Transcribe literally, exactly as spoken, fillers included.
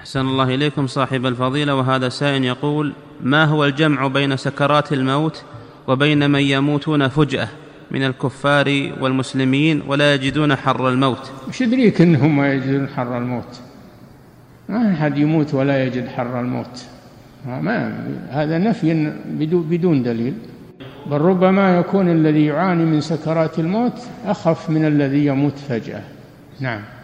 أحسن الله إليكم صاحب الفضيلة. وهذا سائل يقول: ما هو الجمع بين سكرات الموت وبين من يموتون فجأة من الكفار والمسلمين ولا يجدون حر الموت؟ وش يدريك أنهم ما يجدون حر الموت؟ ما أحد يموت ولا يجد حر الموت، ما هذا نفي بدون دليل، بل ربما يكون الذي يعاني من سكرات الموت أخف من الذي يموت فجأة. نعم.